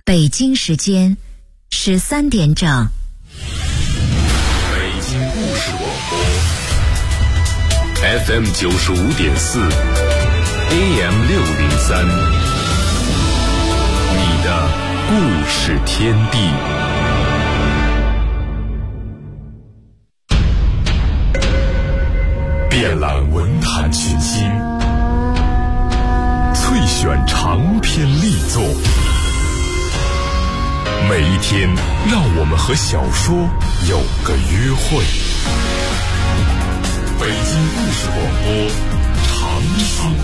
北京时间13点整。 北京故事广播 FM 95.4 AM 603，你的故事天地。遍览文坛群星，萃选长篇力作。每一天，让我们和小说有个约会。北京故事广播，长寿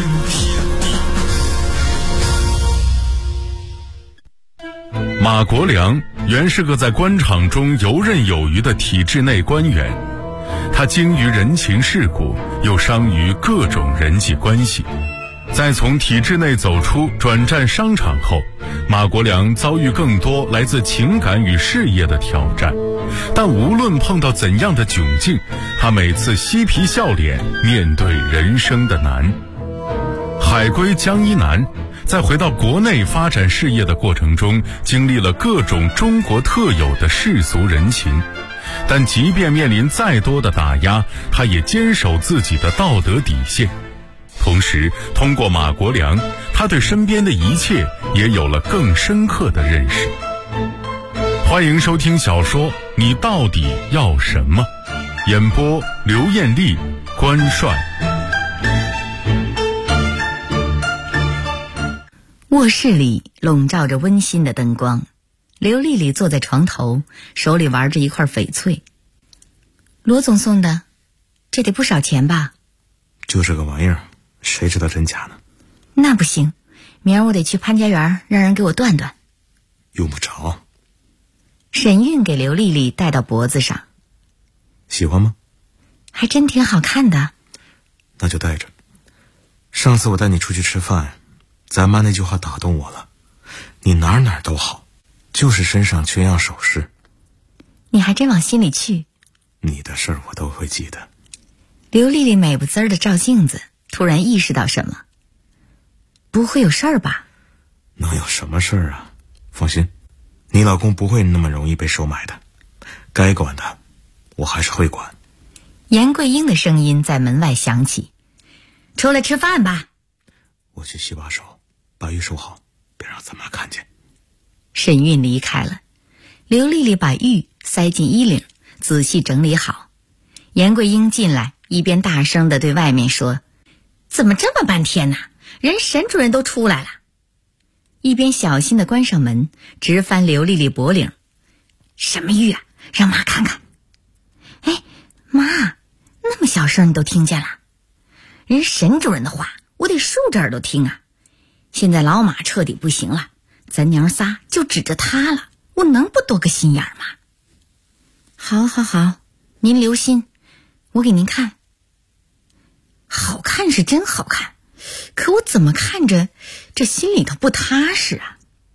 天地。马国良原是个在官场中游刃有余的体制内官员，他精于人情世故，又伤于各种人际关系。在从体制内走出转战商场后，马国良遭遇更多来自情感与事业的挑战，但无论碰到怎样的窘境，他每次嬉皮笑脸面对人生的难。海归江一南在回到国内发展事业的过程中，经历了各种中国特有的世俗人情，但即便面临再多的打压，他也坚守自己的道德底线。同时，通过马国良，他对身边的一切也有了更深刻的认识。欢迎收听小说《你到底要什么》，演播刘艳丽、关帅。 卧室里笼罩着温馨的灯光，刘丽丽坐在床头，手里玩着一块翡翠。罗总送的，这得不少钱吧？ 就这个玩意儿，谁知道真假呢？ 那不行，明儿我得去潘家园让人给我断断。 用不着。 沈韵给刘丽丽戴到脖子上。 喜欢吗？ 还真挺好看的。 那就戴着。上次我带你出去吃饭，咱妈那句话打动我了，你哪儿都好，就是身上缺样首饰。 你还真往心里去。 你的事儿我都会记得。 刘丽丽美不滋儿的照镜子，突然意识到什么。不会有事儿吧？ 能有什么事儿啊？放心，你老公不会那么容易被收买的，该管的我还是会管。 严桂英的声音在门外响起，出来吃饭吧。 我去洗把手，把玉收好，别让咱妈看见。 沈韵离开了，刘丽丽把玉塞进衣领，仔细整理好。严桂英进来，一边大声地对外面说：“怎么这么半天呢？人沈主任都出来了。”一边小心地关上门，直翻刘丽丽脖领：“什么玉啊？让妈看看。”“哎，妈，那么小声你都听见了？人沈主任的话，我得竖着耳朵听啊。现在老马彻底不行了，咱娘仨就指着他了，我能不多个心眼吗？”“好好好，您留心，我给您看。”“好看是真好看，可我怎么看着这心里头不踏实啊。”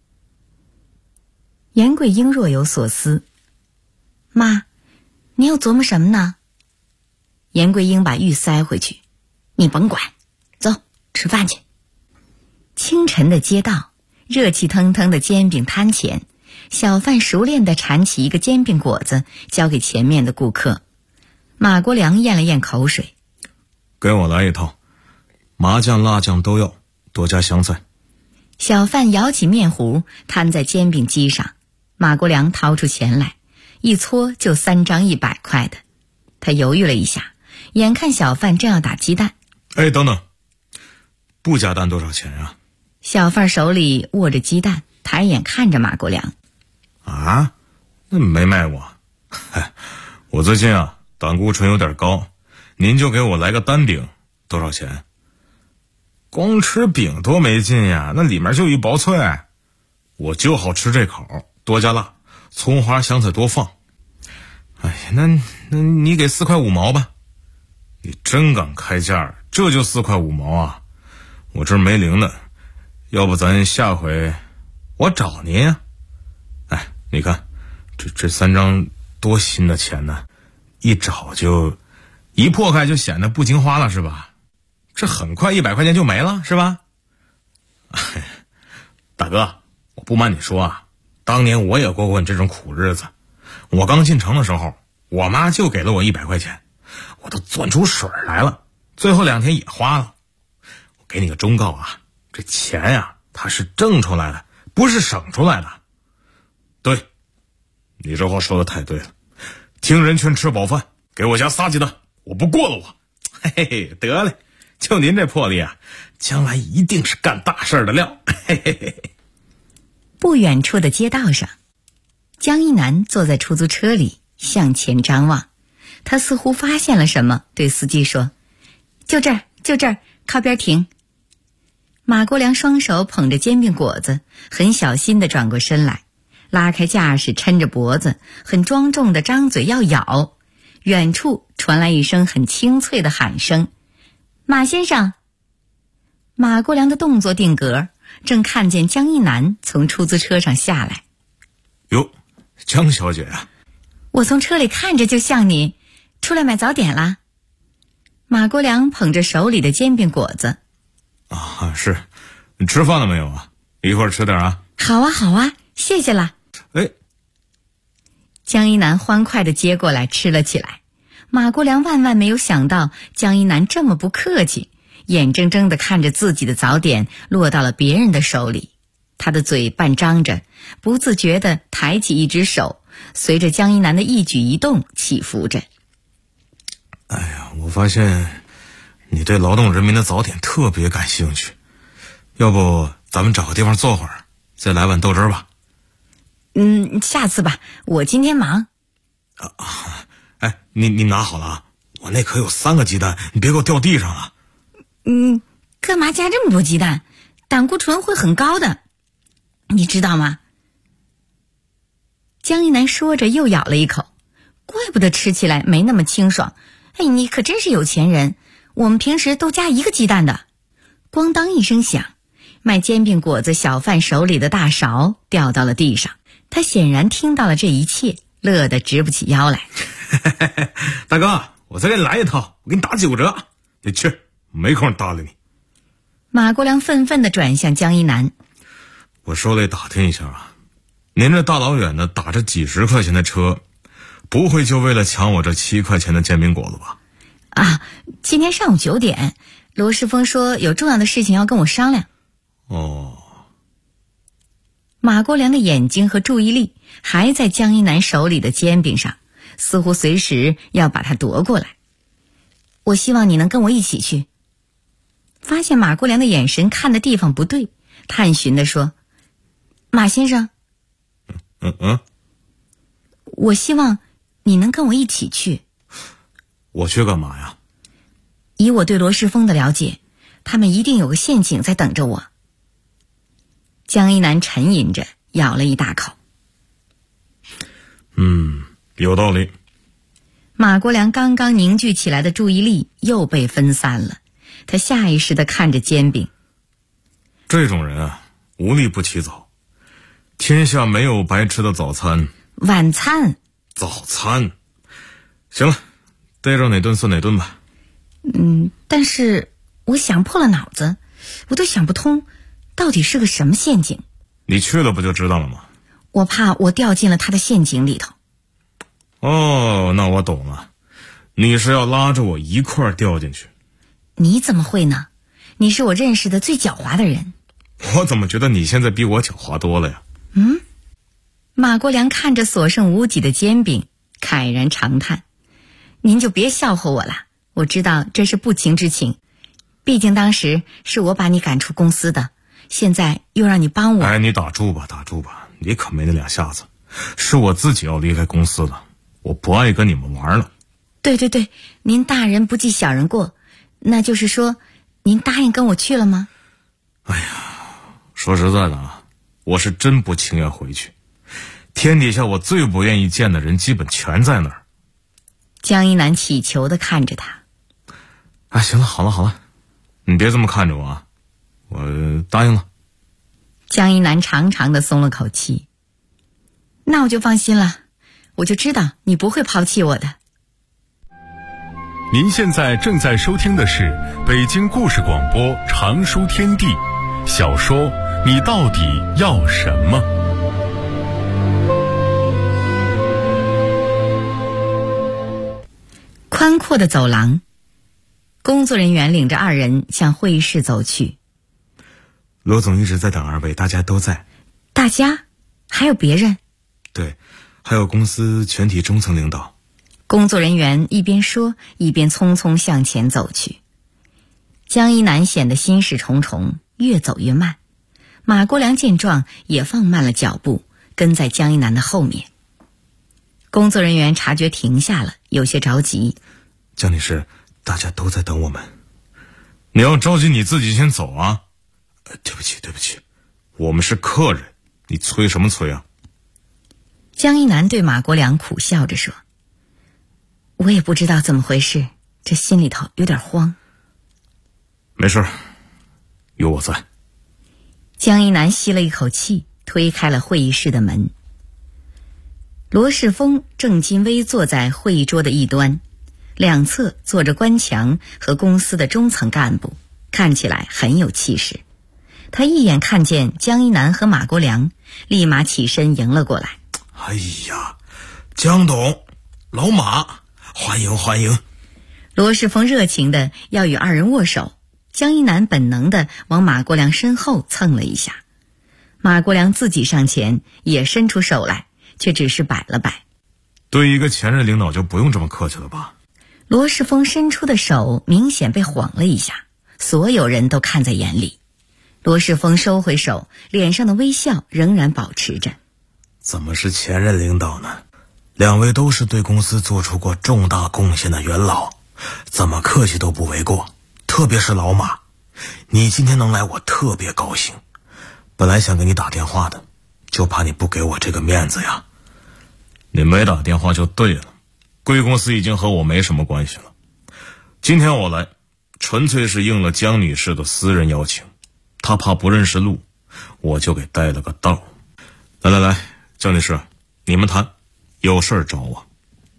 严桂英若有所思：“妈，你又琢磨什么呢？”严桂英把玉塞回去：“你甭管，走，吃饭去。”清晨的街道，热气腾腾的煎饼摊前，小贩熟练地铲起一个煎饼果子，交给前面的顾客。马国良咽了咽口水：“ 给我来一套，麻酱辣酱都要，多加香菜。” 小贩舀起面糊摊在煎饼机上，马国良掏出钱来，一搓就3张100块的。他犹豫了一下，眼看小贩正要打鸡蛋。 “哎，等等，不加蛋多少钱啊？” 小贩手里握着鸡蛋，抬眼看着马国良：“ 啊，那没卖过。我最近啊胆固醇有点高，您就给我来个单饼，多少钱？”“光吃饼多没劲呀，那里面就一薄脆，我就好吃这口，多加辣，葱花香菜多放。”“哎呀，那你给4块5毛吧。”“你真敢开价，这就4块5毛啊？我这儿没零的，要不咱下回我找您呀。”“哎，你看这3张多新的钱呢，一找就一破开就显得不经花了是吧？这很快100块钱就没了是吧？”“大哥，我不瞒你说啊，当年我也过过你这种苦日子。我刚进城的时候，我妈就给了我100块钱，我都攥出水来了，最后2天也花了。我给你个忠告啊，这钱呀，它是挣出来的，不是省出来的。对，你这话说的太对了，听人劝吃饱饭，给我家撒鸡蛋，我不过了我。嘿嘿嘿，得嘞，就您这魄力啊，将来一定是干大事的料。嘿嘿嘿。 不远处的街道上，江一南坐在出租车里向前张望，他似乎发现了什么，对司机说：就这儿，就这儿，靠边停。马国良双手捧着煎饼果子，很小心地转过身来，拉开架势，抻着脖子，很庄重地张嘴要咬。远处传来一声很清脆的喊声：马先生。马国良的动作定格，正看见江一南从出租车上下来。 哟，江小姐啊， 我从车里看着就像你，出来买早点啦。马国良捧着手里的煎饼果子。 啊，是，你吃饭了没有啊？一会儿吃点啊。 好啊好啊，谢谢啦。 哎， 江一南欢快地接过来吃了起来。马国良万万没有想到江一南这么不客气，眼睁睁地看着自己的早点落到了别人的手里。他的嘴半张着，不自觉地抬起一只手，随着江一南的一举一动起伏着。 哎呀，我发现你对劳动人民的早点特别感兴趣，要不咱们找个地方坐会儿，再来碗豆汁儿吧。 下次吧，我今天忙。 哎，你拿好了啊，我那可有3个鸡蛋，你别给我掉地上了。 干嘛加这么多鸡蛋？胆固醇会很高的，你知道吗？江一南说着又咬了一口，怪不得吃起来没那么清爽。哎，你可真是有钱人，我们平时都加1个鸡蛋的。咣当一声响，卖煎饼果子小贩手里的大勺掉到了地上。他显然听到了这一切，乐得直不起腰来。 大哥，我再给你来一套，我给你打9折。你去，没空搭理你。 马国良愤愤地转向江一南。 我受累打听一下啊，您这大老远的打着几10块钱的车，不会就为了抢我这7块钱的煎饼果子吧？ 啊，今天上午9点，罗世峰说有重要的事情要跟我商量。 哦。 马国良的眼睛和注意力还在江一南手里的煎饼上，似乎随时要把它夺过来。我希望你能跟我一起去。发现马国良的眼神看的地方不对，探寻地说：马先生。我希望你能跟我一起去。 我去干嘛呀？ 以我对罗世峰的了解，他们一定有个陷阱在等着我。江一南沉吟着咬了一大口。 有道理。 马国良刚刚凝聚起来的注意力又被分散了，他下意识地看着煎饼。 这种人啊，无利不起早。天下没有白吃的早餐。 晚餐。 早餐。行了，逮着哪顿算哪顿吧。 但是我想破了脑子，我都想不通到底是个什么陷阱。 你去了不就知道了吗？ 我怕我掉进了他的陷阱里头。 哦，那我懂了，你是要拉着我一块儿掉进去。 你怎么会呢？你是我认识的最狡猾的人。 我怎么觉得你现在比我狡猾多了呀？ 马国良看着所剩无几的煎饼，慨然长叹。您就别笑话我了，我知道这是不情之请，毕竟当时是我把你赶出公司的，现在又让你帮我。 哎，你打住吧，你可没那2下子，是我自己要离开公司了，我不爱跟你们玩了。 对，您大人不计小人过，那就是说您答应跟我去了吗？ 哎呀，说实在的啊，我是真不情愿回去，天底下我最不愿意见的人基本全在那儿。 江一南乞求地看着他。 啊，行了，好了，你别这么看着我啊，我答应了。 江一南长长地松了口气。那我就放心了，我就知道你不会抛弃我的。 您现在正在收听的是北京故事广播长书天地小说《 你到底要什么？ 宽阔的走廊，工作人员领着二人向会议室走去。 罗总一直在等二位，大家都在。 大家？还有别人？ 对，还有公司全体中层领导。 工作人员一边说，一边匆匆向前走去。江一南显得心事重重，越走越慢。马国良见状也放慢了脚步，跟在江一南的后面。工作人员察觉停下了，有些着急。 江女士，大家都在等我们。你要着急你自己先走啊。对不起，我们是客人，你催什么催啊？ 江一南对马国良苦笑着说：我也不知道怎么回事，这心里头有点慌。 没事，有我在。 江一南吸了一口气，推开了会议室的门。罗世峰正襟危坐在会议桌的一端，两侧坐着关强和公司的中层干部，看起来很有气势。他一眼看见江一南和马国良，立马起身迎了过来。 哎呀，江董，老马，欢迎欢迎。 罗世峰热情的要与二人握手，江一南本能的往马国良身后蹭了一下。马国良自己上前也伸出手来，却只是摆了摆。 对一个前任领导就不用这么客气了吧？ 罗世峰伸出的手明显被晃了一下，所有人都看在眼里。罗世峰收回手，脸上的微笑仍然保持着。 怎么是前任领导呢？两位都是对公司做出过重大贡献的元老，怎么客气都不为过。特别是老马，你今天能来我特别高兴。本来想给你打电话的，就怕你不给我这个面子呀。你没打电话就对了，贵公司已经和我没什么关系了。今天我来，纯粹是应了江女士的私人邀请，她怕不认识路，我就给带了个道。来，江女士，你们谈，有事找我。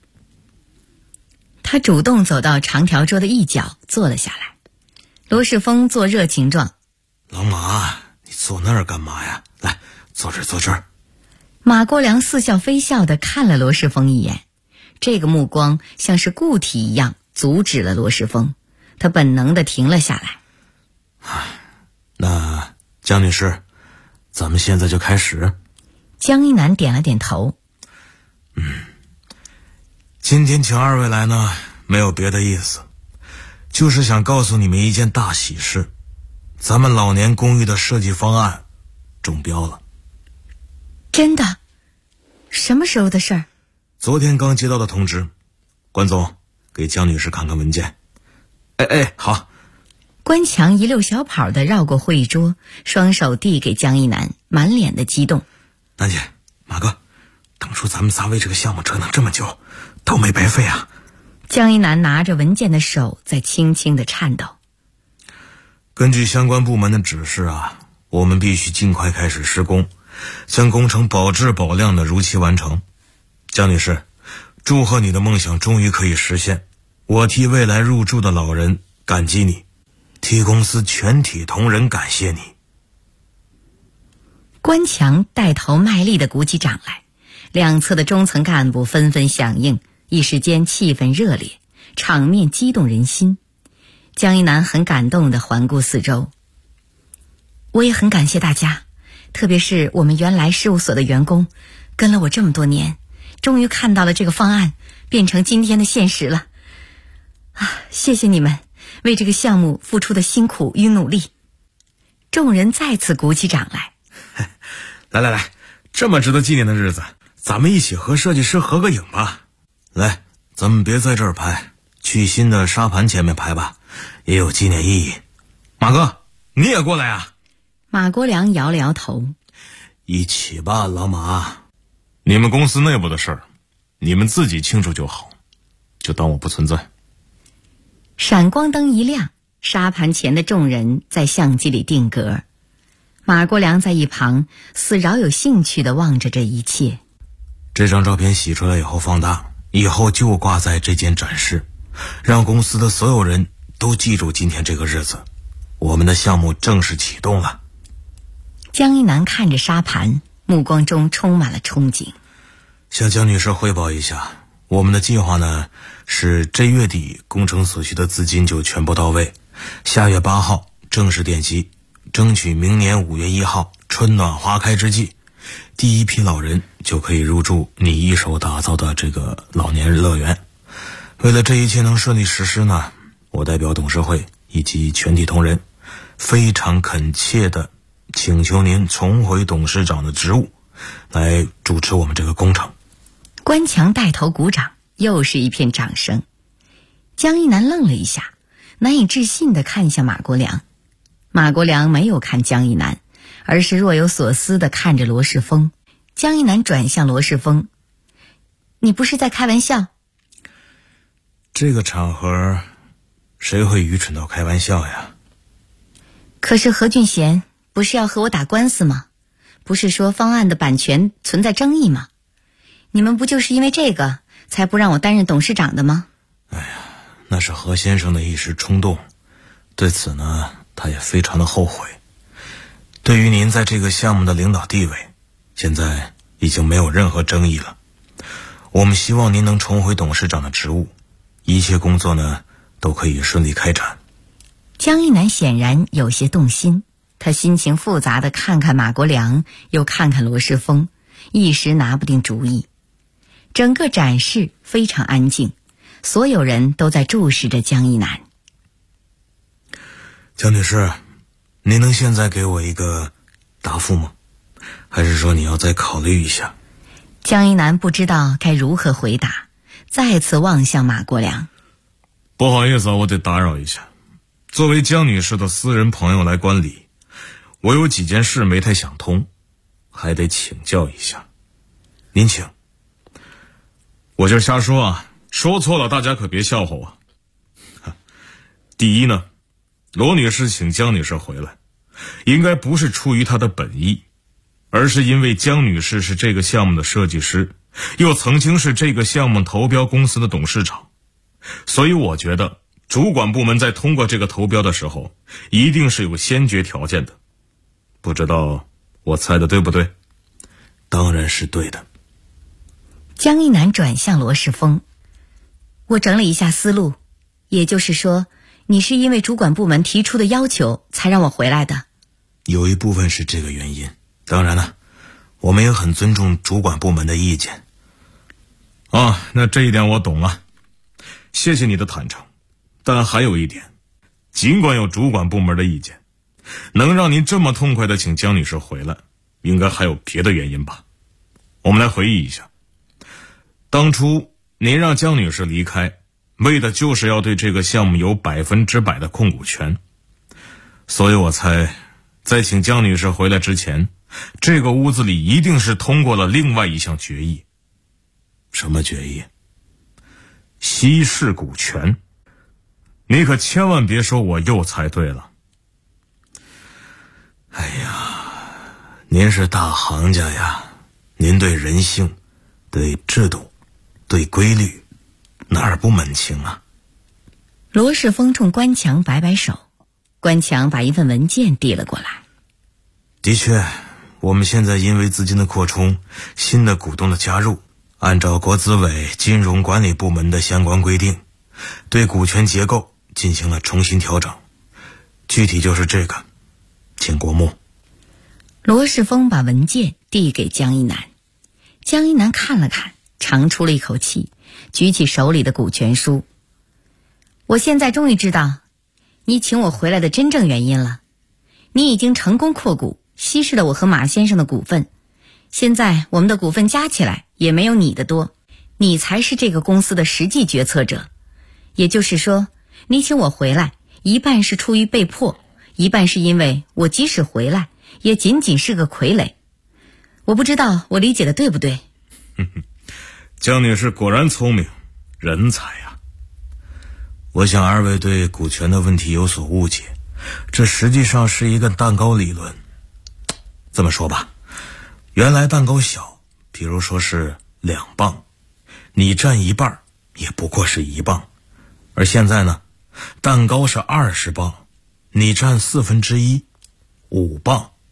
他主动走到长条桌的一角坐了下来。罗世峰做热情状。 老马，你坐那儿干嘛呀？来，坐这儿。 马国良似笑非笑地看了罗世峰一眼，这个目光像是固体一样阻止了罗世峰，他本能地停了下来。 那江女士，咱们现在就开始。 江一南点了点头。 今天请二位来呢，没有别的意思，就是想告诉你们一件大喜事，咱们老年公寓的设计方案中标了。 真的？什么时候的事儿？ 昨天刚接到的通知，关总给江女士看看文件。好。 关强一溜小跑地绕过会议桌，双手递给江一南，满脸的激动。 南姐，马哥，当初咱们仨为这个项目折腾这么久，都没白费啊。 江一南拿着文件的手在轻轻地颤抖。 根据相关部门的指示啊，我们必须尽快开始施工，将工程保质保量的如期完成。江女士，祝贺你的梦想终于可以实现，我替未来入住的老人感激你，替公司全体同仁感谢你。 关强带头卖力地鼓起掌来，两侧的中层干部纷纷响应，一时间气氛热烈，场面激动人心。江一南很感动地环顾四周。我也很感谢大家，特别是我们原来事务所的员工，跟了我这么多年，终于看到了这个方案变成今天的现实了。谢谢你们为这个项目付出的辛苦与努力。众人再次鼓起掌来。 来，这么值得纪念的日子，咱们一起和设计师合个影吧。来，咱们别在这儿拍，去新的沙盘前面拍吧，也有纪念意义。马哥，你也过来啊。 马国良摇了摇头。 一起吧，老马。你们公司内部的事儿，你们自己清楚就好，就当我不存在。 闪光灯一亮，沙盘前的众人在相机里定格。马国良在一旁似饶有兴趣地望着这一切。 这张照片洗出来以后放大，以后就挂在这间展示，让公司的所有人都记住今天这个日子，我们的项目正式启动了。 江一南看着沙盘，目光中充满了憧憬。 向江女士汇报一下，我们的计划呢是这月底工程所需的资金就全部到位，下月8号正式奠基，争取明年5月1号春暖花开之际，第一批老人就可以入住你一手打造的这个老年乐园。为了这一切能顺利实施呢，我代表董事会以及全体同仁非常恳切地请求您重回董事长的职务，来主持我们这个工程。 关强带头鼓掌，又是一片掌声。江一南愣了一下，难以置信地看向马国良。马国良没有看江一南，而是若有所思地看着罗世峰。江一南转向罗世峰：“你不是在开玩笑？” 这个场合，谁会愚蠢到开玩笑呀？ 可是何俊贤不是要和我打官司吗？不是说方案的版权存在争议吗？你们不就是因为这个才不让我担任董事长的吗？ 哎呀，那是何先生的一时冲动，对此呢，他也非常的后悔。对于您在这个项目的领导地位，现在已经没有任何争议了。我们希望您能重回董事长的职务，一切工作呢都可以顺利开展。 江一南显然有些动心，他心情复杂地看看马国良，又看看罗世峰，一时拿不定主意。整个展示非常安静，所有人都在注视着江一南。 江女士，您能现在给我一个答复吗？还是说你要再考虑一下？ 江一南不知道该如何回答，再次望向马国良。 不好意思啊，我得打扰一下。作为江女士的私人朋友来观礼，我有几件事没太想通，还得请教一下。您请。我就瞎说啊，说错了大家可别笑话我。第一呢，罗女士请江女士回来，应该不是出于她的本意，而是因为江女士是这个项目的设计师，又曾经是这个项目投标公司的董事长，所以我觉得主管部门在通过这个投标的时候，一定是有先决条件的。不知道我猜的对不对？当然是对的。 江一南转向罗世峰：“我整理一下思路，也就是说，你是因为主管部门提出的要求才让我回来的？” 有一部分是这个原因，当然了，我们也很尊重主管部门的意见。那这一点我懂了，谢谢你的坦诚。但还有一点，尽管有主管部门的意见，能让您这么痛快地请江女士回来，应该还有别的原因吧？我们来回忆一下，当初您让江女士离开，为的就是要对这个项目有100%的控股权。所以我猜，在请江女士回来之前，这个屋子里一定是通过了另外一项决议。什么决议？稀释股权。你可千万别说我又猜对了。哎呀，您是大行家呀，您对人性、对制度、对规律，哪儿不门清啊？ 罗世峰冲关强摆摆手，关强把一份文件递了过来。 的确，我们现在因为资金的扩充、新的股东的加入，按照国资委金融管理部门的相关规定，对股权结构进行了重新调整，具体就是这个，请过目。 罗世峰把文件递给江一南，江一南看了看，长出了一口气，举起手里的股权书。我现在终于知道你请我回来的真正原因了。你已经成功扩股，稀释了我和马先生的股份，现在我们的股份加起来也没有你的多，你才是这个公司的实际决策者。也就是说，你请我回来，一半是出于被迫，一半是因为我即使回来，也仅仅是个傀儡。我不知道我理解的对不对？ 江女士果然聪明，人才啊！我想二位对股权的问题有所误解，这实际上是一个蛋糕理论。这么说吧，原来蛋糕小，比如说是2磅，你占一半也不过是1磅，而现在呢，蛋糕是20磅，你占1/4，5磅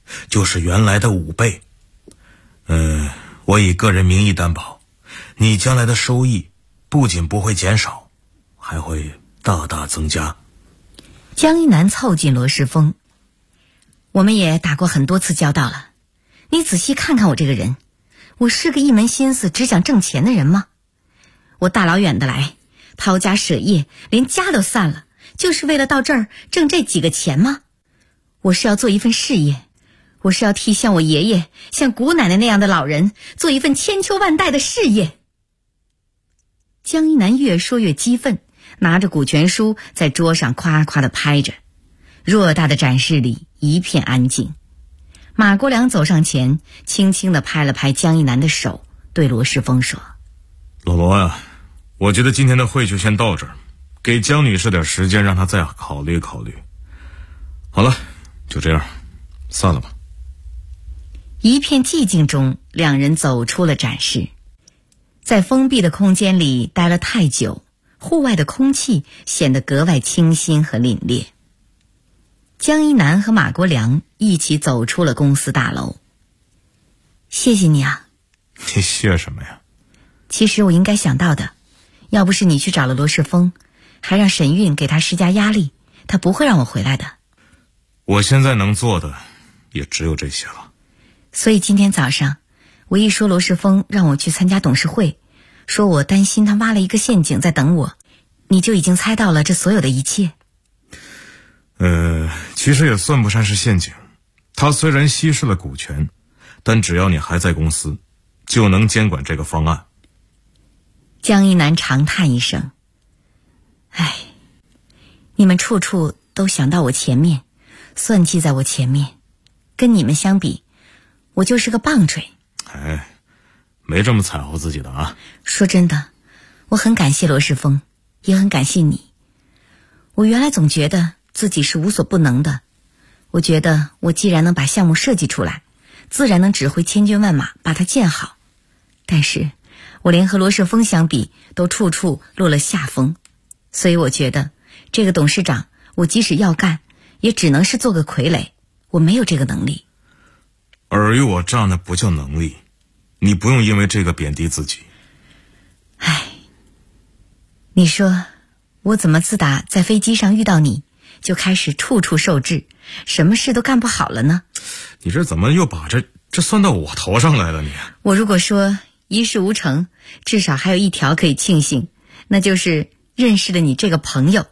就是原来的5倍。我以个人名义担保，你将来的收益不仅不会减少，还会大大增加。 江一南凑近罗世峰，我们也打过很多次交道了，你仔细看看我这个人，我是个一门心思只想挣钱的人吗？我大老远的来，抛家舍业，连家都散了，就是为了到这儿挣这几个钱吗？我是要做一份事业，我是要替像我爷爷、像姑奶奶那样的老人做一份千秋万代的事业。江一南越说越激愤，拿着股权书在桌上夸夸地拍着。偌大的展示里一片安静。马国良走上前，轻轻地拍了拍江一南的手，对罗世峰说： 老罗啊，我觉得今天的会就先到这儿，给江女士点时间，让她再考虑考虑。好了，就这样，散了吧。 一片寂静中，两人走出了展示。在封闭的空间里待了太久，户外的空气显得格外清新和凛冽。江一南和马国良一起走出了公司大楼。谢谢你啊。 你谢什么呀？ 其实我应该想到的，要不是你去找了罗世峰，还让沈韵给他施加压力，他不会让我回来的。 我现在能做的也只有这些了。 所以今天早上我一说罗世峰让我去参加董事会，说我担心他挖了一个陷阱在等我，你就已经猜到了这所有的一切。 其实也算不上是陷阱。他虽然稀释了股权，但只要你还在公司，就能监管这个方案。 江一南长叹一声，唉，你们处处都想到我前面，算计在我前面，跟你们相比，我就是个棒槌。 没这么踩乎自己的啊。 说真的，我很感谢罗世峰，也很感谢你。我原来总觉得自己是无所不能的，我觉得我既然能把项目设计出来，自然能指挥千军万马把它建好。但是我连和罗世峰相比都处处落了下风，所以我觉得这个董事长我即使要干，也只能是做个傀儡，我没有这个能力。 尔虞我诈那不叫能力，你不用因为这个贬低自己。 你说我怎么自打在飞机上遇到你，就开始处处受制，什么事都干不好了呢？ 你这怎么又把这算到我头上来了你？ 我如果说一事无成，至少还有一条可以庆幸，那就是认识了你这个朋友。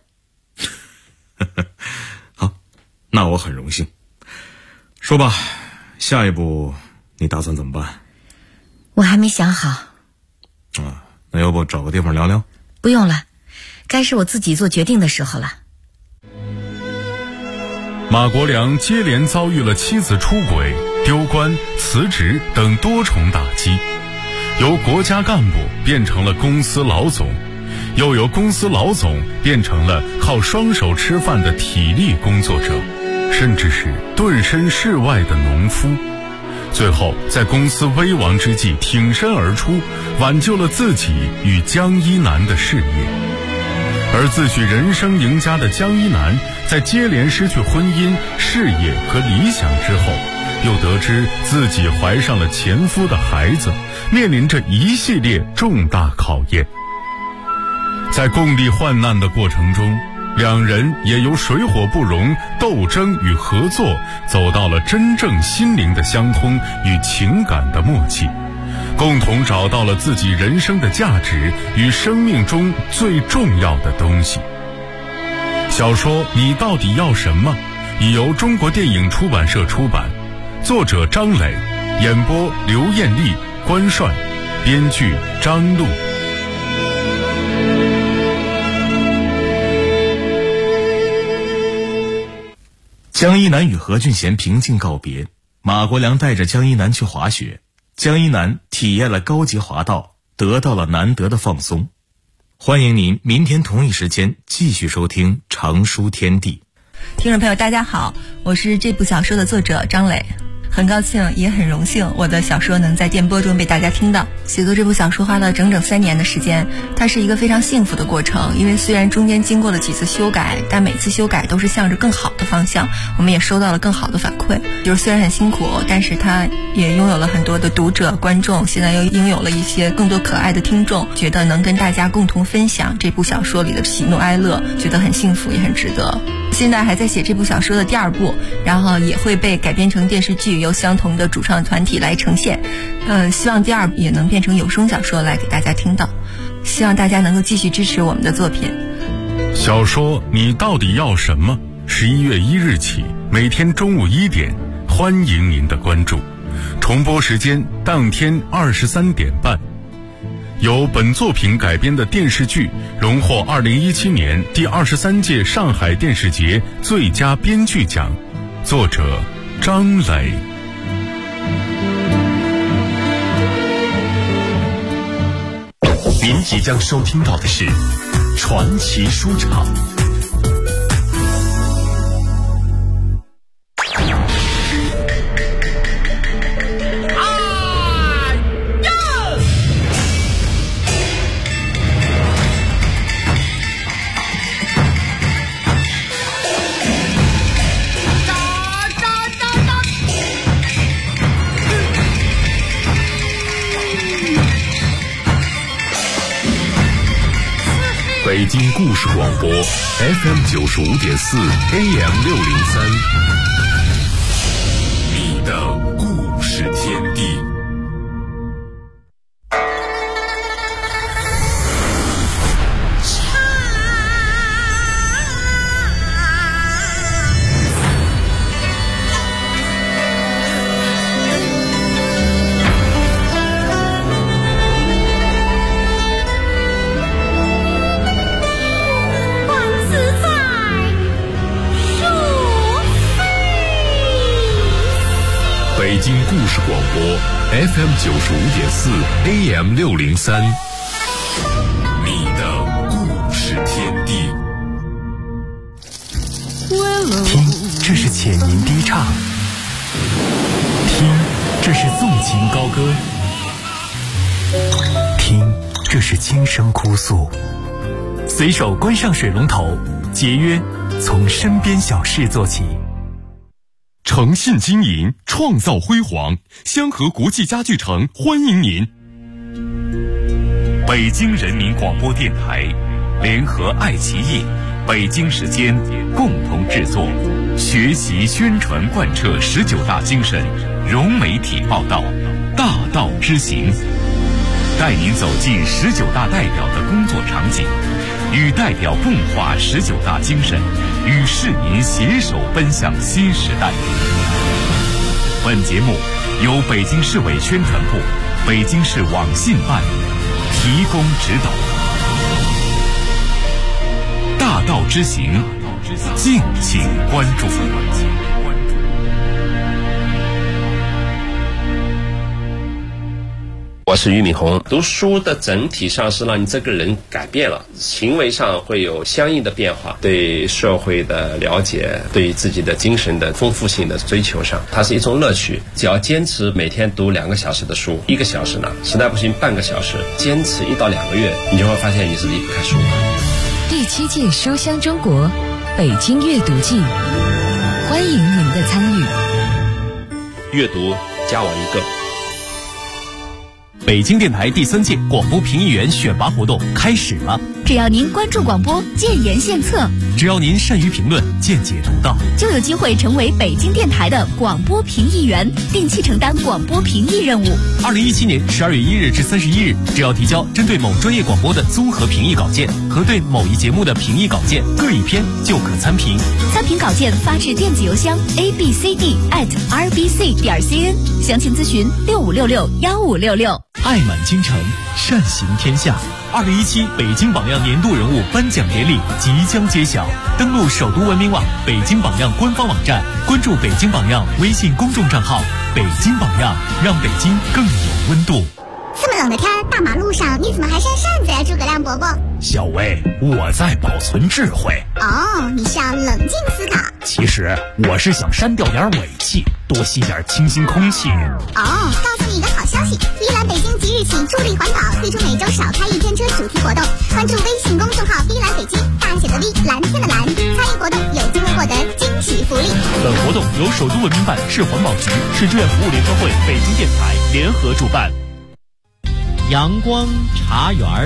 好，那我很荣幸。说吧，下一步你打算怎么办？ 我还没想好。 那要不找个地方聊聊？ 不用了，该是我自己做决定的时候了。 马国良接连遭遇了妻子出轨、丢官、辞职等多重打击，由国家干部变成了公司老总，又由公司老总变成了靠双手吃饭的体力工作者，甚至是遁身世外的农夫。最后在公司危亡之际挺身而出，挽救了自己与江一南的事业。而自诩人生赢家的江一南，在接连失去婚姻、事业和理想之后，又得知自己怀上了前夫的孩子，面临着一系列重大考验。在共历患难的过程中，两人也由水火不容、斗争与合作，走到了真正心灵的相通与情感的默契，共同找到了自己人生的价值与生命中最重要的东西。小说《你到底要什么》已由中国电影出版社出版，作者张磊，演播刘艳丽、关帅，编剧张璐。 江一南与何俊贤平静告别，马国良带着江一南去滑雪，江一南体验了高级滑道，得到了难得的放松。欢迎您明天同一时间继续收听长书天地。 听众朋友大家好，我是这部小说的作者张磊。 很高兴也很荣幸我的小说能在电波中被大家听到。写作这部小说花了整整3年的时间，它是一个非常幸福的过程，因为虽然中间经过了几次修改，但每次修改都是向着更好的方向，我们也收到了更好的反馈。就是虽然很辛苦，但是它也拥有了很多的读者观众，现在又拥有了一些更多可爱的听众，觉得能跟大家共同分享这部小说里的喜怒哀乐，觉得很幸福也很值得。现在还在写这部小说的第2部，然后也会被改编成电视剧，由相同的主创团体来呈现。希望第2部也能变成有声小说来给大家听到，希望大家能够继续支持我们的作品。 小说你到底要什么？11月1日起，每天中午1点，欢迎您的关注。重播时间当天23点半。由本作品改编的电视剧荣获2017年第23届上海电视节最佳编剧奖，作者张磊。 您即将收听到的是传奇书场。北京故事广播 FM95.4 AM603， 你的故事天地。北京故事广播 FM95.4 AM603， 你的故事天地。 听，这是浅吟低唱；听，这是纵情高歌；听，这是轻声哭诉。随手关上水龙头，节约从身边小事做起。 诚信经营，创造辉煌，香河国际家具城欢迎您。北京人民广播电台联合爱奇艺、北京时间共同制作，学习宣传贯彻19大精神，融媒体报道，大道之行，带您走进19大代表的工作场景，与代表共话19大精神，与市民携手奔向新时代。本节目由北京市委宣传部、北京市网信办提供指导。大道之行，敬请关注。 我是俞敏洪。读书的整体上是让你这个人改变了，行为上会有相应的变化，对社会的了解，对自己的精神的丰富性的追求上，它是一种乐趣。只要坚持每天读2个小时的书，1个小时呢，实在不行半个小时，坚持1到2个月，你就会发现你是离不开书。 第7届书香中国北京阅读季，欢迎您的参与。 阅读加我1个。 北京电台第3届广播评议员选拔活动开始了。 只要您关注广播，建言献策； 只要您善于评论，见解独到， 就有机会成为北京电台的广播评议员，定期承担广播评议任务。 2017年12月1日至31日，只要提交针对某专业广播的综合评议稿件和对某一节目的评议稿件各1篇，就可参评。 参评稿件发至电子邮箱 abcd@rbc.cn， 详情咨询65661566。 爱满京城，善行天下。2017北京榜样年度人物颁奖典礼即将揭晓，登录首都文明网、北京榜样官方网站，关注北京榜样微信公众账号，北京榜样，让北京更有温度。 这么冷冷的天，大马路上你怎么还扇扇子呀，诸葛亮伯伯？ 小薇，我在保存智慧。 哦，你是要冷静思考。 其实我是想删掉点尾气，多吸点清新空气。 哦，告诉你一个好消息，碧蓝北京即日起助力环保，推出每周少开一天车主题活动。关注微信公众号碧蓝北京，大写的 V， 蓝天的蓝，参与活动有机会获得惊喜福利。 本活动由首都文明办、市环保局、市志愿服务联合会、北京电台联合主办。 阳光茶园儿，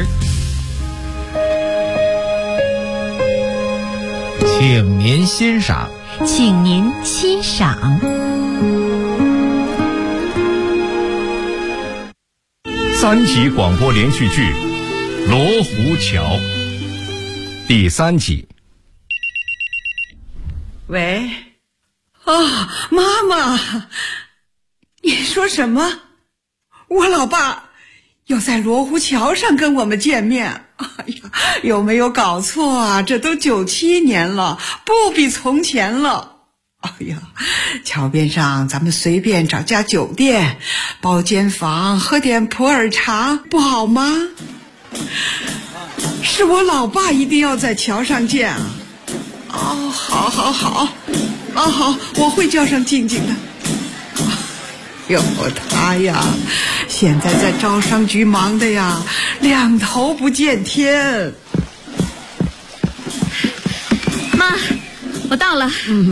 请您欣赏， 请您欣赏。 3集广播连续剧《罗湖桥》第3集。 喂，妈妈，你说什么？我老爸要在罗湖桥上跟我们见面。哎呀，有没有搞错啊？这都97年了，不比从前了。哎呀，桥边上咱们随便找家酒店包间房，喝点普洱茶，不好吗？是我老爸一定要在桥上见啊。哦，好，好，我会叫上静静的。哟，他呀，现在在招商局忙的呀，两头不见天。 妈，我到了。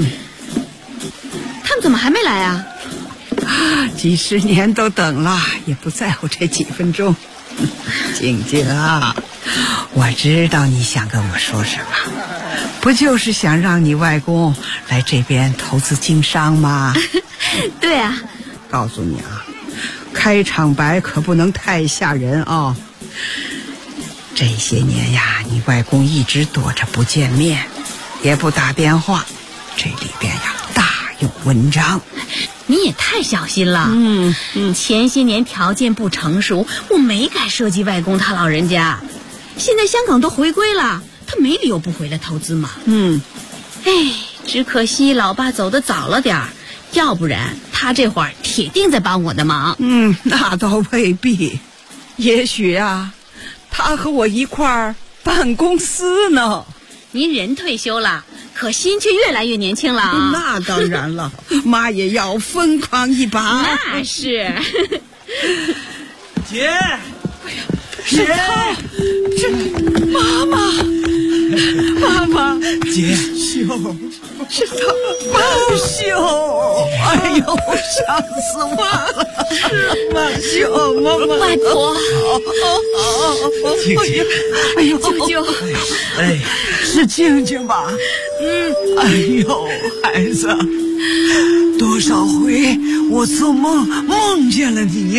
他们怎么还没来啊？ 几十年都等了，也不在乎这几分钟。静静啊，我知道你想跟我说什么，不就是想让你外公来这边投资经商吗？ 对啊。 告诉你啊，开场白可不能太吓人啊。这些年呀，你外公一直躲着不见面，也不打电话，这里边呀大有文章。 你也太小心了。前些年条件不成熟，我没敢涉及外公他老人家。现在香港都回归了，他没理由不回来投资嘛。只可惜老爸走得早了点儿，要不然他这会儿铁定在帮我的忙。 那倒未必，也许啊，他和我一块儿办公司呢。 您人退休了，可心却越来越年轻了啊。 那当然了，妈也要疯狂一把。 那是。 姐， 是他，这妈妈， 姐， 秀，是他，包秀。哎呦，想死我了！是吗？秀妈妈， 外婆， 静静， 哎呦， 舅舅， 哎， 是静静吧？哎呦，孩子，多少回我做梦见了你。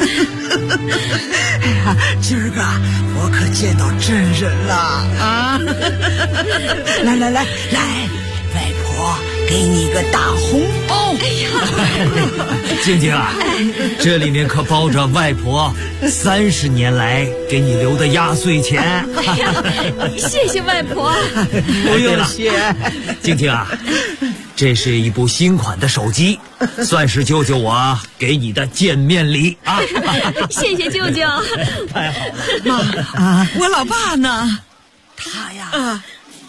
哎呀，今儿个我可见到真人了啊！来，外婆给你个大红包。哎呀， 静静啊，这里面可包着外婆30年来给你留的压岁钱。 哎呀，谢谢外婆。 不用谢。静静啊，这是一部新款的手机，算是舅舅我给你的见面礼啊！ 谢谢舅舅。 太好了， 妈，我老爸呢？ 他呀，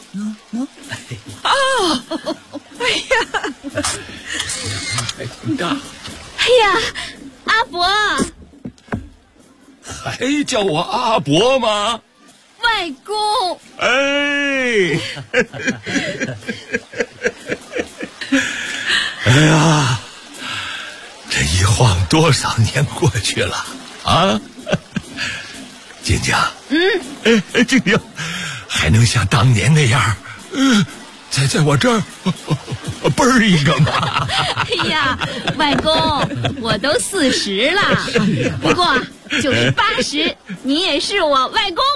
哎呀， 哎呀，阿伯， 还叫我阿伯吗？ 外公。 哎，哎呀，这一晃多少年过去了啊！静静，静静，还能像当年那样，在我这儿啵儿一个吗？ 哎呀，外公，我都40了，不过就是80，你也是我外公。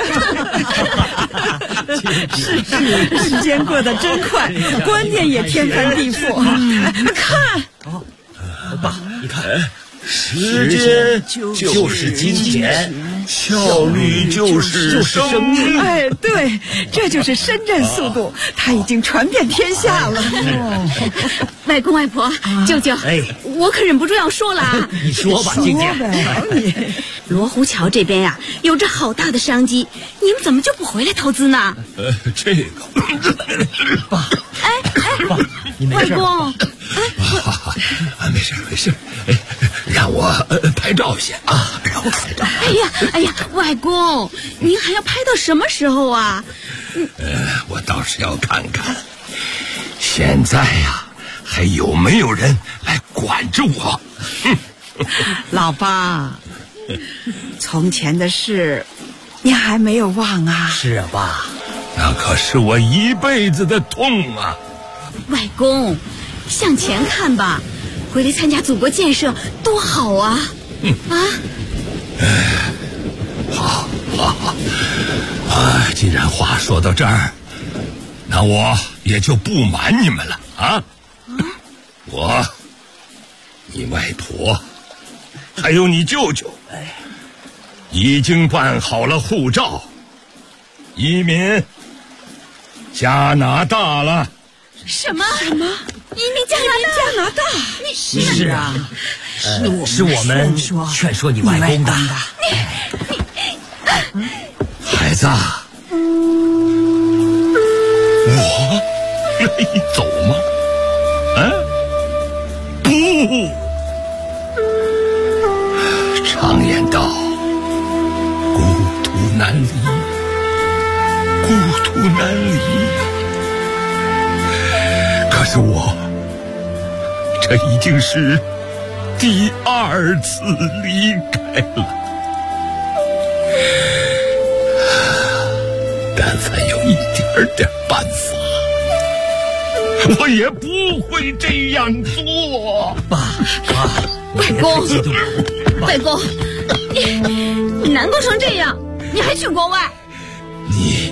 时间过得真快，观念也天翻地覆。看， 爸，你看，时间就是金钱， 效率就是生命。 哎，对，这就是深圳速度，它已经传遍天下了。 外公外婆，舅舅，我可忍不住要说了啊！ 你说吧，静静。 罗湖桥这边呀，有着好大的商机，你们怎么就不回来投资呢？ 这个， 爸， 爸，你没事？ 外公， 没事，让我拍照先啊，让我拍照。 哎呀，外公，您还要拍到什么时候啊？ 我倒是要看看，现在呀，还有没有人来管着我？ 老爸，从前的事你还没有忘啊？ 是啊，爸， 那可是我一辈子的痛啊！ 外公，向前看吧，回来参加祖国建设多好啊！ 好，既然话说到这儿，那我也就不瞒你们了啊！我，你外婆，还有你舅舅，已经办好了护照，移民加拿大了。 什么？移民加拿大？ 是啊，是我们劝说你外公的。 孩子，我愿意走吗？不。常言道，故土难离，故土难离呀。可是我，这已经是第2次离开了。但凡有一点办法，我也不会这样做。 爸， 外公，你难过成这样，你还去国外？ 你，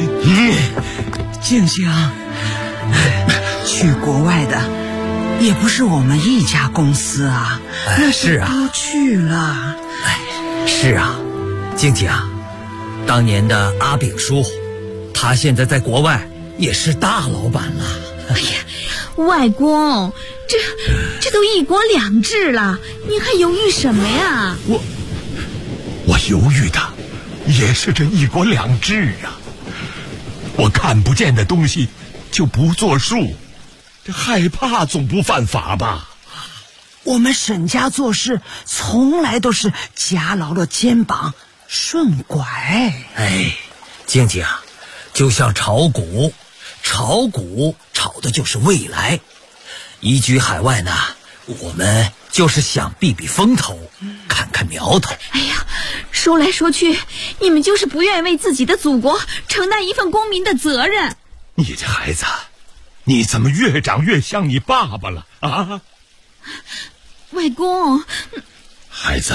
静静，去国外的也不是我们一家公司啊，那是啊， 都去了。 是啊，静静，当年的阿炳叔，他现在在国外也是大老板了。 哎呀，外公，这都1国2制了，你还犹豫什么呀？ 我犹豫的也是这1国2制啊！我看不见的东西就不作数，这害怕总不犯法吧？ 我们沈家做事从来都是夹牢了肩膀顺拐。 静静，就像炒股炒的就是未来。移居海外呢，我们就是想避避风头，看看苗头。 哎呀，说来说去，你们就是不愿意为自己的祖国承担一份公民的责任。 你这孩子，你怎么越长越像你爸爸了啊？ 外公， 孩子，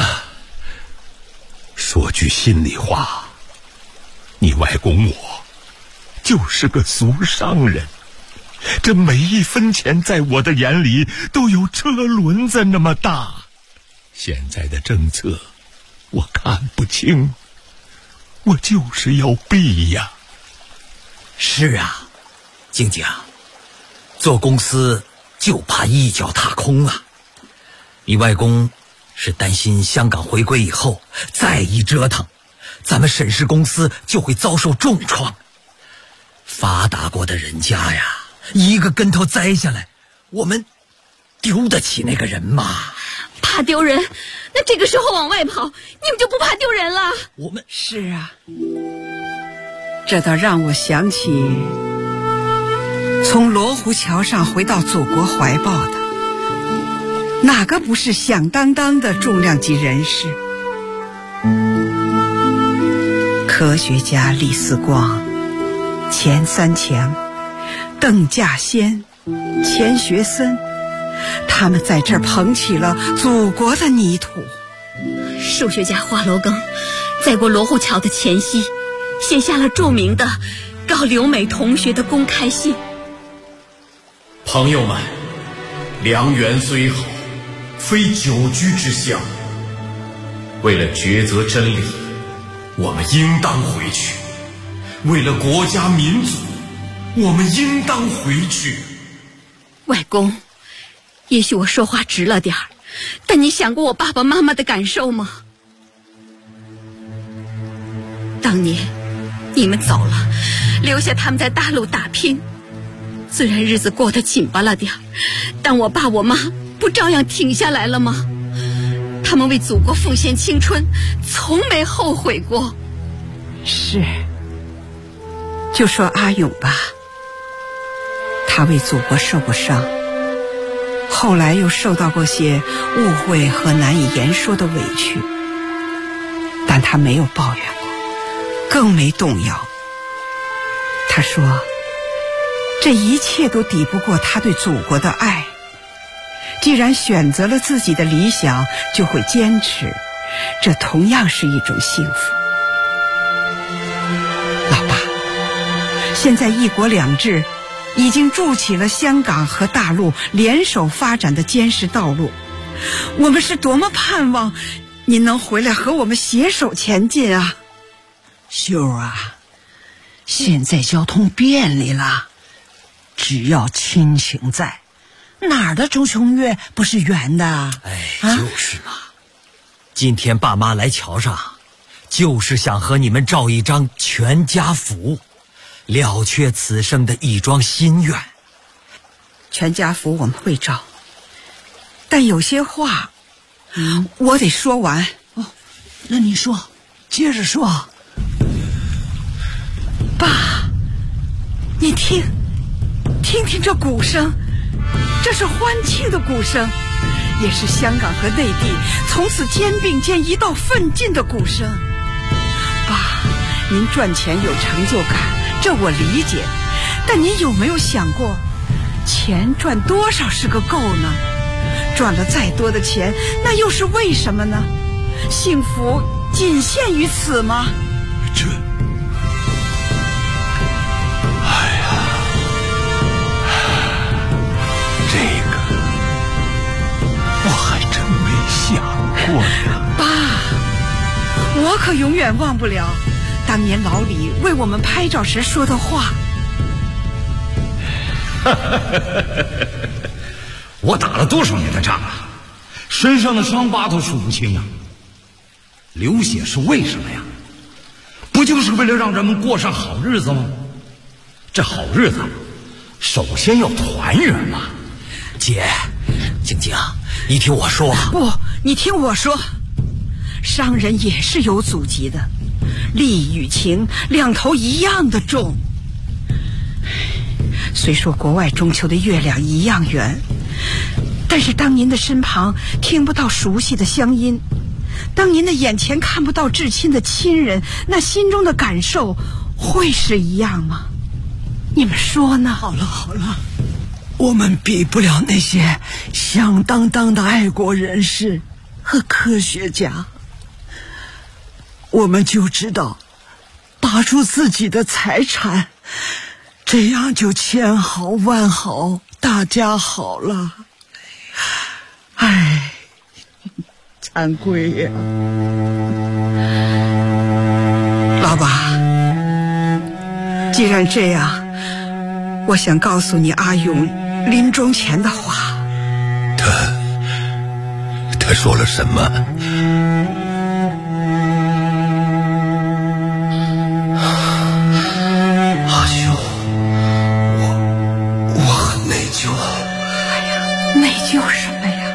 说句心里话，你外公我就是个俗商人，这每一分钱在我的眼里都有车轮子那么大。现在的政策我看不清，我就是要避呀。 是啊，静静，做公司就怕一脚踏空啊。你外公是担心香港回归以后再一折腾，咱们沈氏公司就会遭受重创。发达过的人家呀，一个跟头栽下来，我们丢得起那个人吗？ 怕丢人，那这个时候往外跑，你们就不怕丢人了？ 我们是啊，这倒让我想起从罗湖桥上回到祖国怀抱的，哪个不是响当当的重量级人士？科学家李四光、钱三强、邓稼先、钱学森，他们在这儿捧起了祖国的泥土。 数学家华罗庚在过罗湖桥的前夕，写下了著名的告留美同学的公开信。 朋友们，良缘虽好，非久居之相。为了抉择真理，我们应当回去；为了国家民族，我们应当回去。 外公，也许我说话直了点儿，但你想过我爸爸妈妈的感受吗？ 你们走了，留下他们在大陆打拼。虽然日子过得紧巴了点，但我爸我妈不照样挺下来了吗？他们为祖国奉献青春，从没后悔过。 是，就说阿勇吧，他为祖国受过伤，后来又受到过些误会和难以言说的委屈，但他没有抱怨过，更没动摇。他说这一切都抵不过他对祖国的爱，既然选择了自己的理想，就会坚持，这同样是一种幸福。老爸，现在一国两制已经筑起了香港和大陆联手发展的坚实道路，我们是多么盼望您能回来和我们携手前进啊！ 秀啊，现在交通便利了，只要亲情在，哪儿的周琼月不是圆的？ 就是嘛。今天爸妈来桥上，就是想和你们照一张全家福，了却此生的一桩心愿。 全家福我们会照，但有些话我得说完。 那你说，接着说。 爸，你听听这鼓声，这是欢庆的鼓声，也是香港和内地从此肩并肩一道奋进的鼓声。爸，您赚钱有成就感，这我理解，但您有没有想过，钱赚多少是个够呢？赚了再多的钱，那又是为什么呢？幸福仅限于此吗？ 这个我还真没想过呀。 爸，我可永远忘不了当年老李为我们拍照时说的话。 我打了多少年的仗啊，身上的伤疤都数不清啊。流血是为什么呀？不就是为了让人们过上好日子吗？这好日子首先要团圆嘛。 姐，静静，你听我说。 不，你听我说，商人也是有祖籍的，利与情两头一样的重。虽说国外中秋的月亮一样圆，但是当您的身旁听不到熟悉的乡音，当您的眼前看不到至亲的亲人，那心中的感受会是一样吗？你们说呢？ 好了，我们比不了那些响当当的爱国人士和科学家，我们就知道拔出自己的财产，这样就千好万好，大家好了。哎，惭愧呀。 老爸，既然这样，我想告诉你阿勇临终前的话。 他说了什么？ 阿雄，我很内疚。 哎呀，内疚什么呀？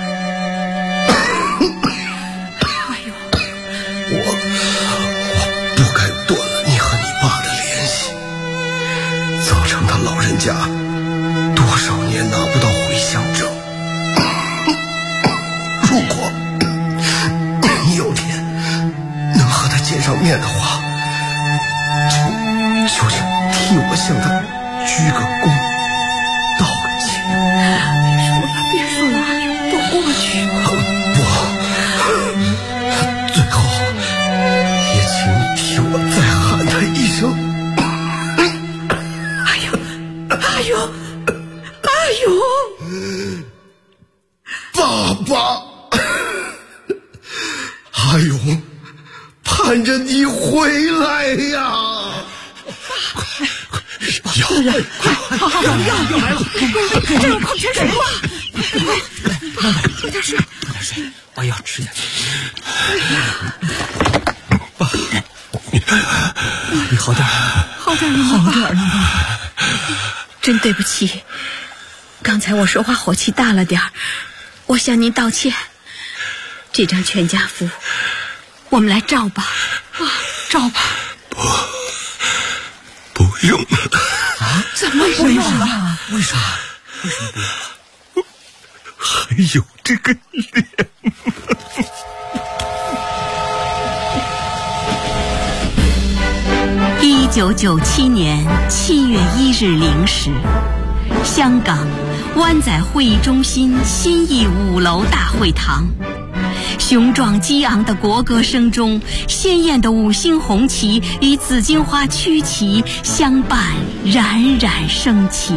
哎呦， 我不该断了你和你爸的联系，造成他老人家多少年拿不到回乡证。如果你有天能和他见上面的话，就请替我向他鞠个躬，道个歉。 别说了，都过去了。 不，最后也请你替我再喊他一声。 阿勇， 爸爸。阿勇，盼着你回来呀！ 好，药来了，这有矿泉水吗？快，喝点水， 把药吃下去。 爸， 你好点儿？ 好点儿了吗？ 好点儿了吗？ 真对不起，刚才我说话火气大了点儿，我向您道歉。这张全家福，我们来照吧。 照吧。 不用了。 啊？怎么不用了？为啥？为什么不用了？ 还有这个脸。 1997年7月1日0时，香港湾仔会议中心新义5楼大会堂，雄壮激昂的国歌声中，鲜艳的5星红旗与紫荆花曲旗相伴，冉冉升起。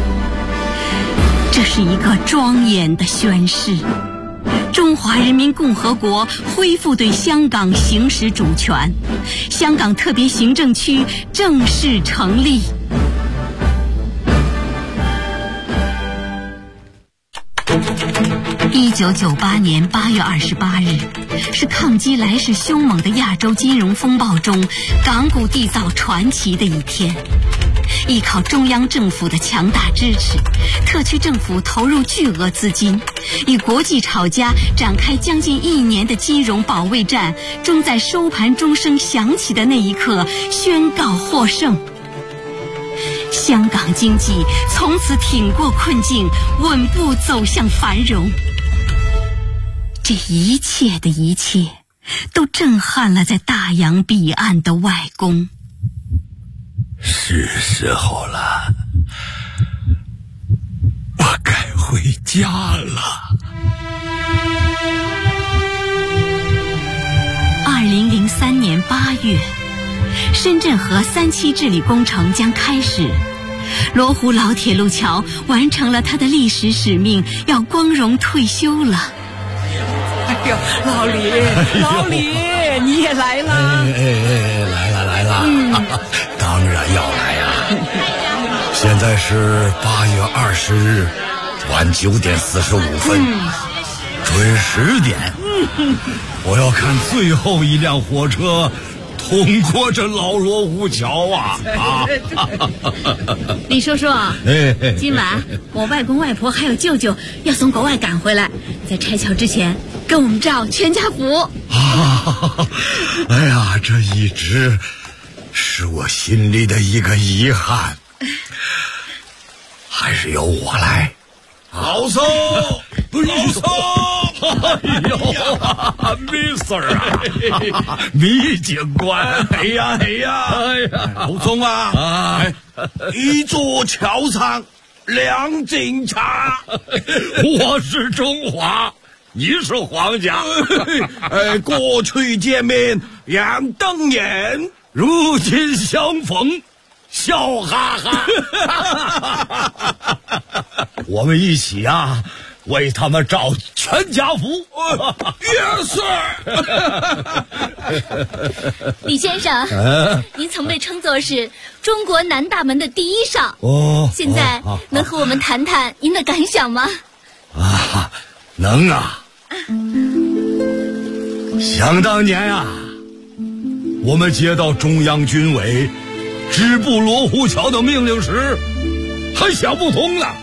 这是一个庄严的宣誓，中华人民共和国恢复对香港行使主权，香港特别行政区正式成立。1998年8月28日，是抗击来势凶猛的亚洲金融风暴中港股缔造传奇的一天。依靠中央政府的强大支持，特区政府投入巨额资金，与国际炒家展开将近1年的金融保卫战，终在收盘钟声响起的那一刻宣告获胜。香港经济从此挺过困境，稳步走向繁荣。这一切的一切，都震撼了在大洋彼岸的外公。 是时候了，我该回家了。 2003年8月，深圳河3期治理工程将开始，罗湖老铁路桥完成了它的历史使命，要光荣退休了。 哎呦，老李，老李，你也来了？ 来了，当然要来呀！现在是8月20日晚9点45分，准10点，我要看最后一辆火车通过这老罗湖桥啊！ 李叔叔，今晚我外公外婆还有舅舅要从国外赶回来，在拆桥之前跟我们照全家福。 哎呀，这一直是我心里的一个遗憾，还是由我来。 老宋，老宋， 哎呦，Mr. 啊，米警官， 哎呀，老宋啊，一座桥上两警察， 我是中华，你是皇家， 过去见面两瞪眼， 如今相逢笑哈哈。我们一起啊，为他们照全家福。 Yes sir。 李先生，您曾被称作是中国南大门的第一少。现在能和我们谈谈您的感想吗？ 能啊。想当年啊，我们接到中央军委支部罗湖桥的命令时，还想不通呢。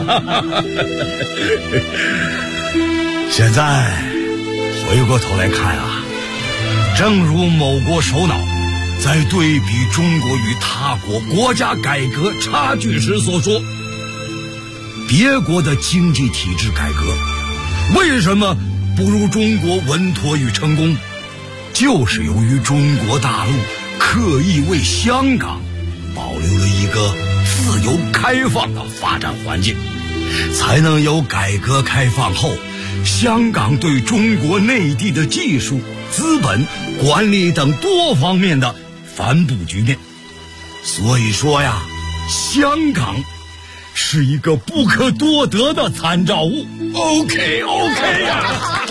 现在回过头来看啊，正如某国首脑在对比中国与他国国家改革差距时所说，别国的经济体制改革为什么不如中国稳妥与成功，就是由于中国大陆刻意为香港保留了一个自由开放的发展环境，才能有改革开放后香港对中国内地的技术、资本、管理等多方面的反哺局面。所以说呀，香港是一个不可多得的参照物。OK 呀！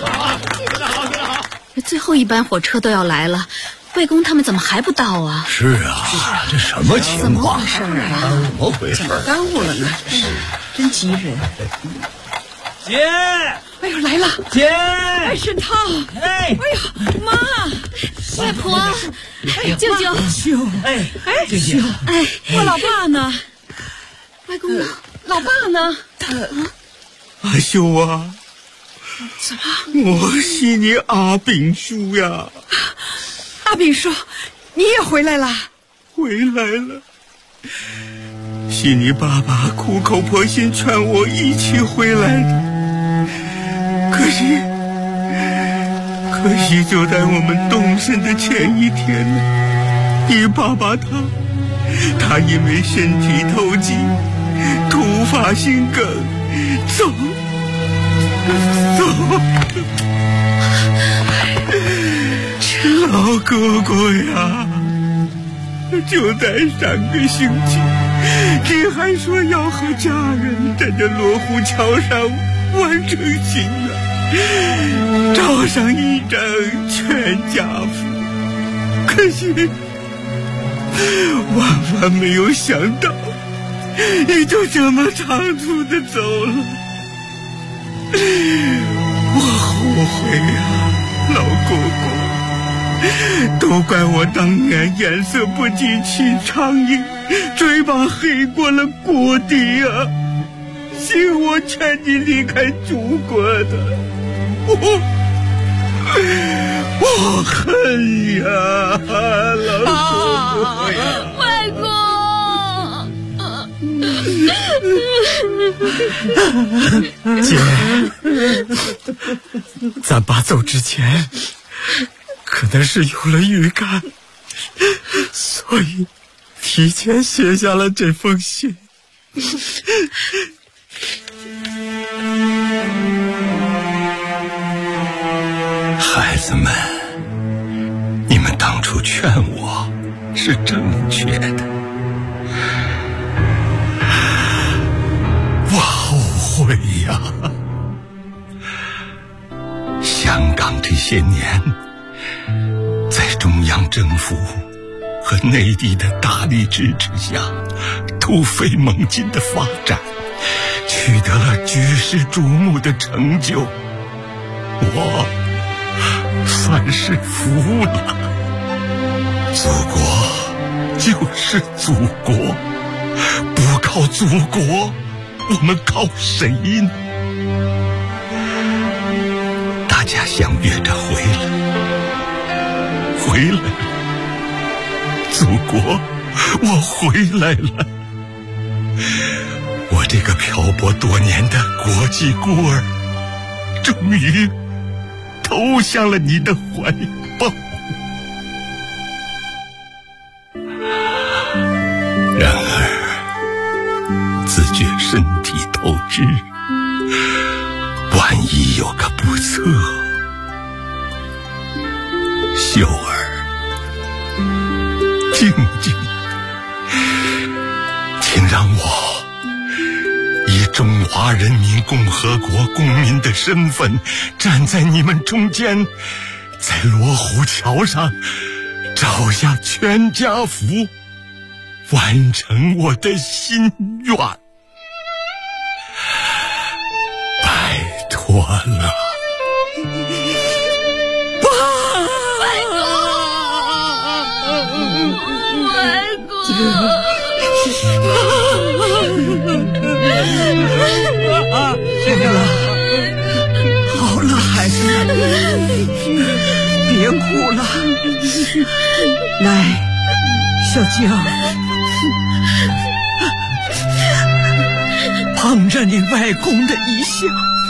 最后一班火车都要来了，外公他们怎么还不到啊？ 是啊，这什么情况？ 怎么回事啊？ 怎么回事？ 耽误了呢，真急人。 姐， 哎呦，来了， 姐， 哎，沈涛，哎呀，妈， 外婆，舅舅， 哎， 舅舅，哎，我老爸呢？ 外公， 老爸呢？ 阿秀啊， 怎么？ 我是你阿炳叔呀。 阿炳叔，你也回来了？ 回来了。是你爸爸苦口婆心劝我一起回来的。可惜就在我们动身的前一天，你爸爸他因为身体透支，突发心梗走。老哥哥呀，就在上个星期，你还说要和家人在这罗湖桥上完成心愿，照上一张全家福。可惜万万没有想到，你就这么仓促的走了。我后悔呀，老哥哥，都怪我当年颜色不及其苍蝇，嘴巴黑过了锅底啊！是我劝你离开祖国的，我恨呀，老哥哥呀， 外公。 姐，咱爸走之前可能是有了预感，所以提前写下了这封信。 孩子们，你们当初劝我是正确的，我后悔呀。香港这些年在中央政府和内地的大力支持下突飞猛进的发展，取得了举世瞩目的成就，我算是服了。祖国就是祖国，不靠祖国，我们靠谁呢？大家相约着回来，祖国，我回来了。我这个漂泊多年的国际孤儿，终于投向了你的怀抱。然而，自觉身体透支，万一有个不测，秀儿、静静，请让我以中华人民共和国公民的身份，站在你们中间，在罗湖桥上照下全家福，完成我的心愿。拜托了， 外公， 好了，孩子，别哭了。来，小静，捧着你外公的遗像，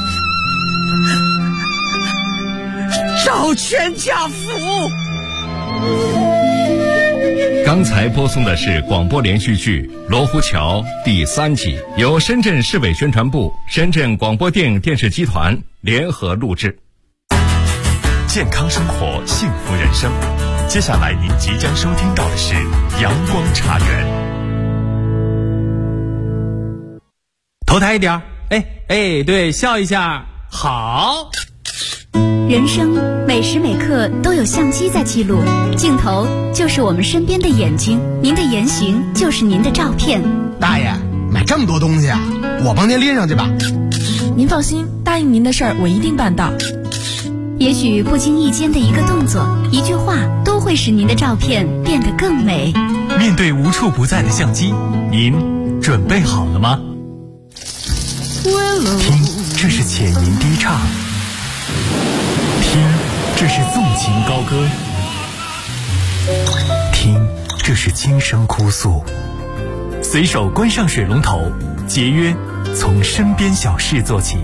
照全家福。 刚才播送的是广播连续剧《罗湖桥》第3集，由深圳市委宣传部、深圳广播电影电视集团联合录制。 健康生活，幸福人生。接下来您即将收听到的是阳光茶园。 头抬一点，对，笑一下，好。 人生每时每刻都有相机在记录，镜头就是我们身边的眼睛，您的言行就是您的照片。 大爷，买这么多东西啊，我帮您拎上去吧。 您放心，答应您的事儿我一定办到。 也许不经意间的一个动作、一句话，都会使您的照片变得更美。 面对无处不在的相机，您准备好了吗？听，这是浅吟低唱；听，这是纵情高歌；听，这是轻声哭诉。随手关上水龙头，节约从身边小事做起。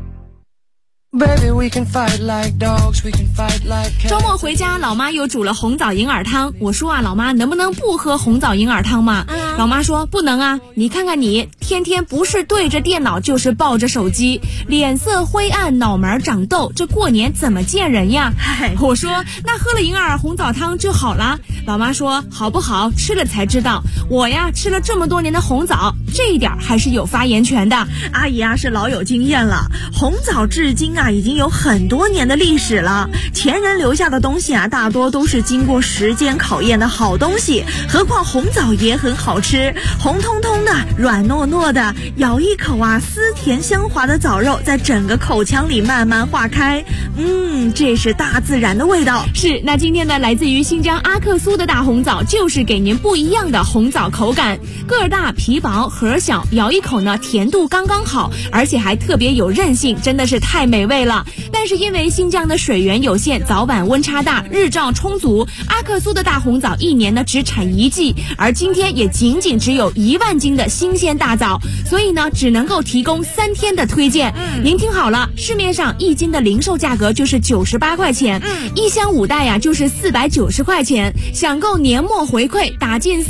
周末回家，老妈又煮了红枣银耳汤。我说啊，老妈能不能不喝红枣银耳汤嘛？老妈说不能啊，你看看你，天天不是对着电脑就是抱着手机，脸色灰暗，脑门长痘，这过年怎么见人呀？我说那喝了银耳红枣汤就好了。老妈说好不好，吃了才知道。我呀吃了这么多年的红枣，这一点还是有发言权的。 阿姨啊是老有经验了，红枣至今啊已经有很多年的历史了。前人留下的东西啊，大多都是经过时间考验的好东西，何况红枣也很好吃，红彤彤的，软糯糯的，咬一口啊，丝甜香滑的枣肉在整个口腔里慢慢化开，这是大自然的味道。 是，那今天呢，来自于新疆阿克苏的大红枣，就是给您不一样的红枣口感，个儿大，皮薄，核小，咬一口呢，甜度刚刚好，而且还特别有韧性，真的是太美味了。但是因为新疆的水源有限，早晚温差大，日照充足，阿克苏的大红枣一年呢只产一季，而今天也仅仅只有1万斤的新鲜大枣，所以呢只能够提供3天的推荐。您听好了，市面上1斤的零售价格就是98块钱，一箱5袋呀就是490块钱。想购年末回馈，打进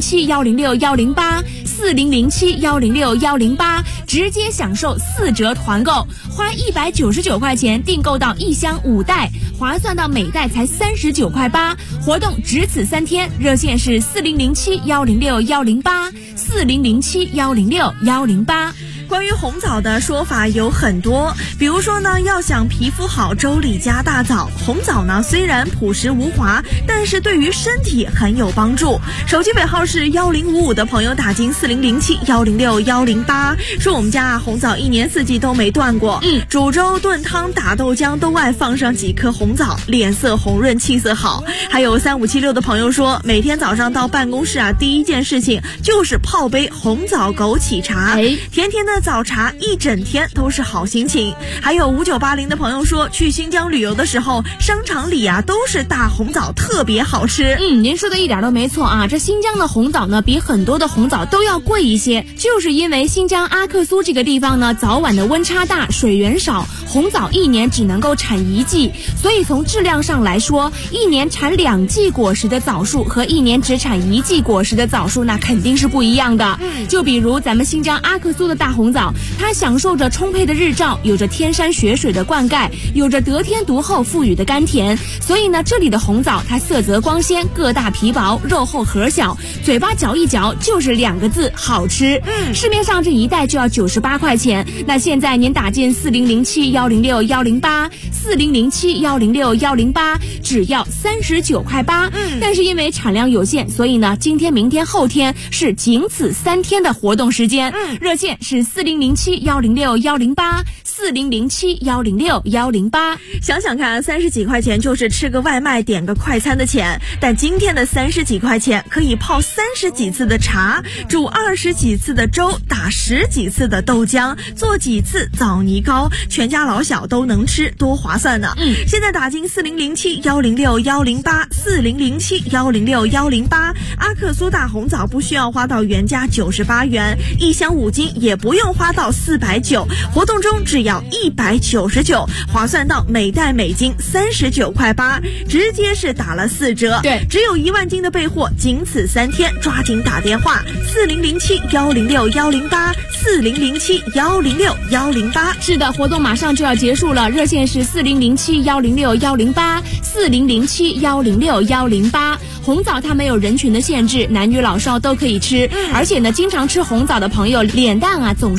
4007106108，4007106108，直接享受4折团购，花199块钱订购到1箱5袋，划算到每袋才39块8。活动只此3天，热线是4007106108，4007106108。 关于红枣的说法有很多，比如说呢，要想皮肤好，粥里加大枣。红枣呢虽然朴实无华，但是对于身体很有帮助。手机尾号是1055的朋友打进4007106108，说我们家红枣1年4季都没断过，煮粥炖汤打豆浆都爱放上几颗红枣，脸色红润，气色好。还有3576的朋友说，每天早上到办公室啊，第一件事情就是泡杯红枣枸杞茶，甜甜的早茶一整天都是好心情。还有5980的朋友说，去新疆旅游的时候，商场里啊都是大红枣，特别好吃。 您说的一点都没错啊，这新疆的红枣呢比很多的红枣都要贵一些，就是因为新疆阿克苏这个地方呢早晚的温差大，水源少，红枣1年只能够产1季，所以从质量上来说，1年产2季果实的枣树和1年只产1季果实的枣树那肯定是不一样的。就比如咱们新疆阿克苏的大红枣，它享受着充沛的日照，有着天山雪水的灌溉，有着得天独厚赋予的甘甜，所以呢这里的红枣它色泽光鲜，个大皮薄，肉厚核小，嘴巴嚼一嚼就是2个字，好吃。市面上这一袋就要98块钱，那现在您打进4007106108，4007106108，只要39块8。但是因为产量有限，所以呢今天明天后天是仅此3天的活动时间。热线是4007106108，4007106108。 想想看，30几块钱就是吃个外卖点个快餐的钱，但今天的30几块钱可以泡30几次的茶，煮20几次的粥，打10几次的豆浆，做几次枣泥糕，全家老小都能吃，多划算呢。现在打进4007106108，4007106108，阿克苏大红枣不需要花到原价98元，1箱5斤也不用花到490，活动中只要199，划算到每袋每斤39块8，直接是打了4折。 对， 只有1万斤的备货，仅此3天，抓紧打电话4007106108，4007106108。 是的，活动马上就要结束了，热线是4007106108，4007106108。红枣它没有人群的限制，男女老少都可以吃，而且呢经常吃红枣的朋友脸蛋啊总